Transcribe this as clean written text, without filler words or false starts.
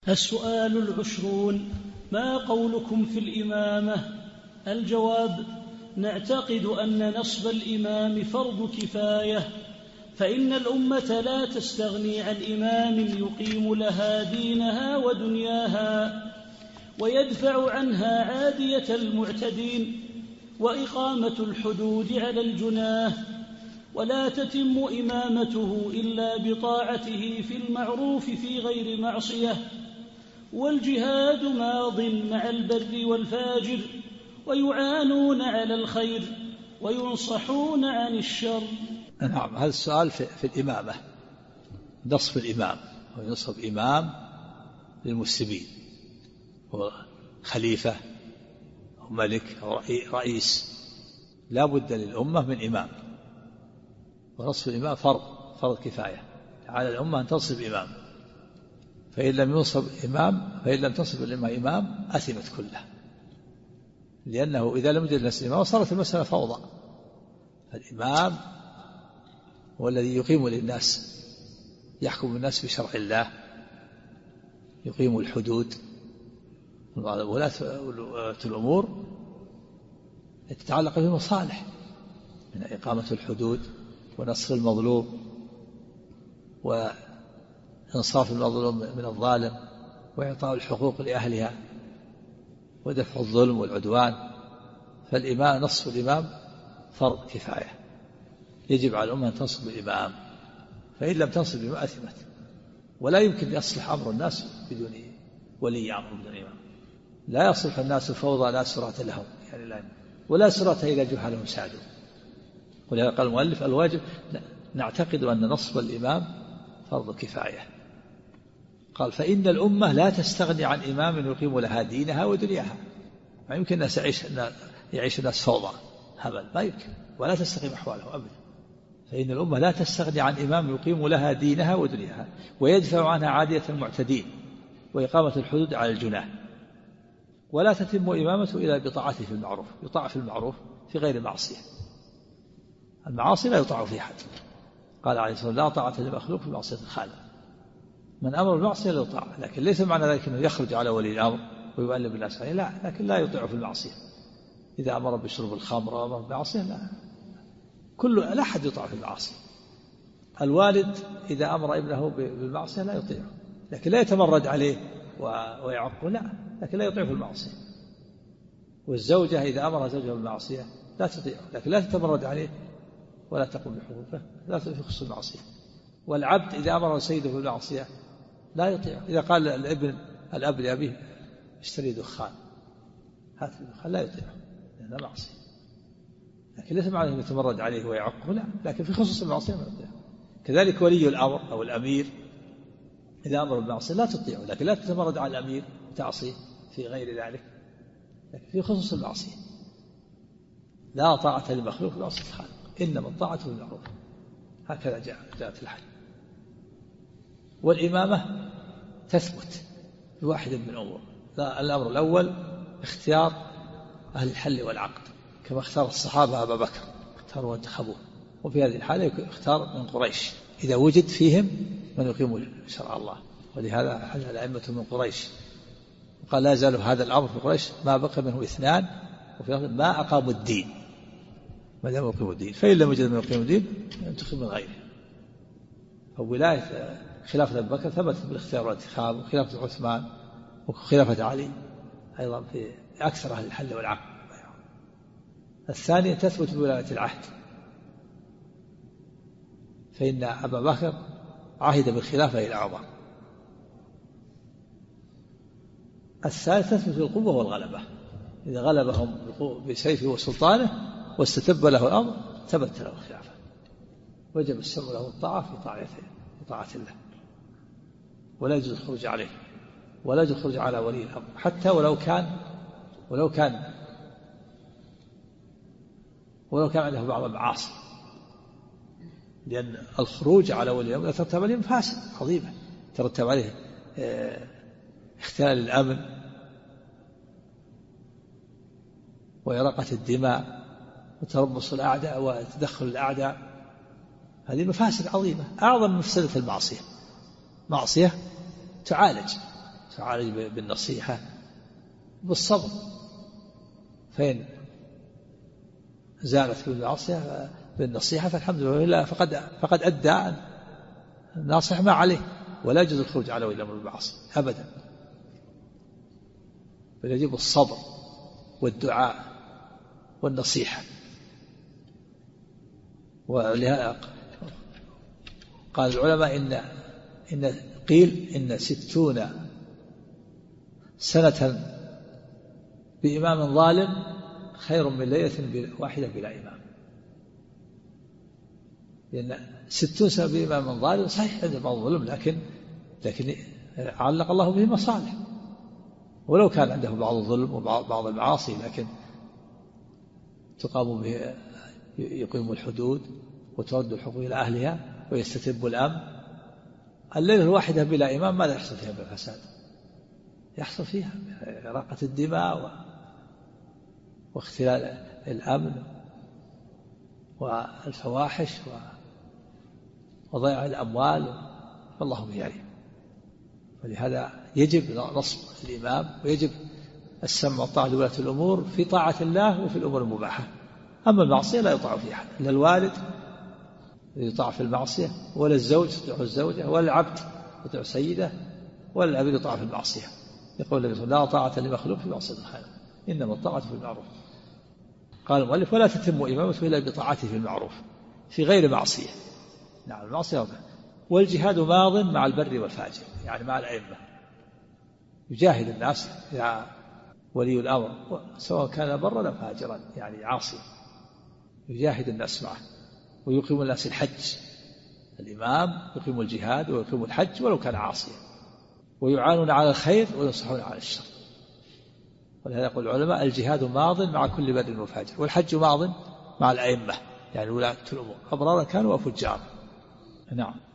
السؤال 20: ما قولكم في الإمامة؟ الجواب: نعتقد أن نصب الإمام فرض كفاية، فإن الأمة لا تستغني عن إمام يقيم لها دينها ودنياها ويدفع عنها عادية المعتدين وإقامة الحدود على الجناه، ولا تتم إمامته إلا بطاعته في المعروف في غير معصية، والجهاد ماض مع البر والفاجر، ويعانون على الخير وينصحون عن الشر. نعم، هذا السؤال في الإمامة، نصب الإمام، وينصب إمام للمسلمين، هو خليفة أو ملك أو رئيس، لا بد للأمة من إمام، ونصب الإمام فرض كفاية على الأمة أن تنصب إمام، فإن لم تنصب الأمة إمام أثمت كلها، لأنه إذا لم يوجد الناس إمام صارت المسألة فوضى. الإمام هو الذي يقيم للناس، يحكم الناس بشرع الله، يقيم الحدود، ولاة الأمور تتعلق بالمصالح من إقامة الحدود ونصر المظلوم وإنصاف المظلوم من الظالم وإعطاء الحقوق لأهلها ودفع الظلم والعدوان. فالإمام، نصف الإمام فرض كفاية، يجب على الأمة أن تنصب الإمام، فإن لم تنصب الإمام أثمت، ولا يمكن يصلح أمر الناس بدون ولي أمر، بدون إمام. لا يصلح الناس فوضى لا سرعة لهم، يعني لا، ولا سرعة إذا جهلهم سادوا. ولهذا قال المؤلف: الواجب نعتقد أن نصب الإمام فرض كفاية. قال: فإن الأمة لا تستغني عن إمام يقيم لها دينها ودنياها. ما يمكن الناس يعيش الناس فوضى هبل، ما يمكن، ولا تستقيم أحوالهم أبدا. فإن الأمة لا تستغني عن إمام يقيم لها دينها ودنياها ويدفع عنها عادية المعتدين وإقامة الحدود على الجناه، ولا تتم إمامته إلا بطاعته في المعروف، يطاع في المعروف في غير معصية. المعاصي لا يطاع فيها أحد. قال عليه الصلاة والسلام: لا طاعة لمخلوق في معصية الخالق. من أمر بالمعصية لا يطاع، لكن ليس معنى ذلك أنه يخرج على ولي الأمر ويؤلب الناس عليه، لا، لكن لا يطيع في المعصية. إذا أمر بشرب الخمر وأمر بالمعصية لا أحد يطاع في المعاصي. الوالد إذا أمر ابنه بالمعصية لا يطيعه، لكن لا يتمرد عليه ويعقه، لا، لكن لا يطيع في المعصية. والزوجة إذا أمر زوجها بالمعصية لا تطيعه، لكن لا تتمرد عليه ولا تقوم بحقوقه، لا تخص المعصية. والعبد إذا أمر سيده بالمعصية لا يطيعه. إذا قال الأب لأبيه: اشتري دخان، هات الدخان، لا يطيعه لأنه معصية، لكن ليس معنى أن يتمرد عليه ويعقه، لا، لكن في خصوص المعصية ما يطيعه. كذلك ولي الأمر أو الأمير إذا أمر بالمعصية لا تطيعه، لكن لا تتمرد على الأمير وتعصيه في غير ذلك، لكن في خصوص المعصية. لا طاعة لمخلوق في معصية الخالق، إنما الطاعة بالمعروف. هكذا جاءت الحل. والإمامة تثبت بواحد من الأمور. الأمر الأول: اختيار أهل الحل والعقد، كما اختار الصحابة أبا بكر، اختاروا وانتخبوه. وفي هذه الحالة اختار من قريش إذا وجد فيهم من يقيم شرع الله، ولهذا حل الأئمة من قريش. وقال: لا يزال هذا الأمر في قريش ما بقي منه اثنان، وفي ما أقاموا الدين، ما لم يقيموا الدين، فإن لم يوجد من يقيم الدين ينتخب من غيره. فولاية خلافة أبي بكر ثبتت بالاختيار والانتخاب، وخلافة عثمان وخلافة علي أيضا في أكثر أهل الحل والعقد. الثانية: تثبت بولاية العهد، فإن أبا بكر عهد بالخلافة إلى عمر. الثالثة: تثبت بالقوة والغلبة، إذا غلبهم بسيفه وسلطانه واستتب له الأمر ثبت له الخلافة، وجب السمع له الطاعة في طاعة الله، ولا يجوز الخروج عليه، ولا يجوز الخروج على ولي الأمر، حتى ولو كان عنده بعض المعاصي، لأن الخروج على ولي الأمر يترتب عليه مفاسد عظيمة، يترتب عليه اختلال الأمن وإراقة الدماء وتربص الأعداء وتدخل الأعداء. هذه مفاسد عظيمة، أعظم من مفسدة المعصية. معصية تعالج تعالج بالنصيحة بالصبر، فإن زالت بالمعصية بالنصيحة فالحمد لله، فقد أدى الناصح ما عليه، ولا يجوز الخروج على ولي الأمر بالمعصية أبدا، بل يجب الصبر والدعاء والنصيحة. ولهذا قال العلماء إن قيل إن 60 سنة بإمام ظالم خير من ليلة واحدة بلا إمام، لأن 60 سنة بإمام ظالم صحيح عنده بعض الظلم، لكن علق الله به مصالح، ولو كان عنده بعض الظلم وبعض المعاصي لكن تقام به، يقيم الحدود وترد الحقوق إلى أهلها ويستتب الأمن. الليلة الواحدة بلا إمام ماذا يحصل فيها بالفساد؟ يحصل فيها إراقة الدماء واختلال الأمن والفواحش وضياع الأموال، والله به عليم. ولهذا يجب نصب الإمام، ويجب السمع والطاعة لولاة الأمور في طاعة الله وفي الأمور المباحة. أما المعصية لا يطاع فيها، لا الوالد يطاع في المعصية، ولا الزوج يطيع الزوجة، ولا العبد يطيع سيده، ولا العبد يطاع في المعصية. يقول النبي صلى الله عليه وسلم: لا طاعة لمخلوق في معصية الخالق، إنما الطاعة في المعروف. قال المؤلف: ولا تتم إمامته إلا بطاعته في المعروف في غير معصية. نعم المعصية. والجهاد ماض مع البر والفاجر، يعني مع الأئمة، يجاهد الناس يا ولي الأمر سواء كان برا أو فاجرا، يعني عاصيا، يجاهد الناس معه، ويقيم الناس الحج. الإمام يقيم الجهاد ويقيم الحج ولو كان عاصيا، ويعانون على الخير وينصحون على الشر. ولهذا يقول العلماء: الجهاد ماض مع كل بر وفاجر، والحج ماض مع الأئمة، يعني ولاة الأمور أبرارا كانوا وفجارا. نعم.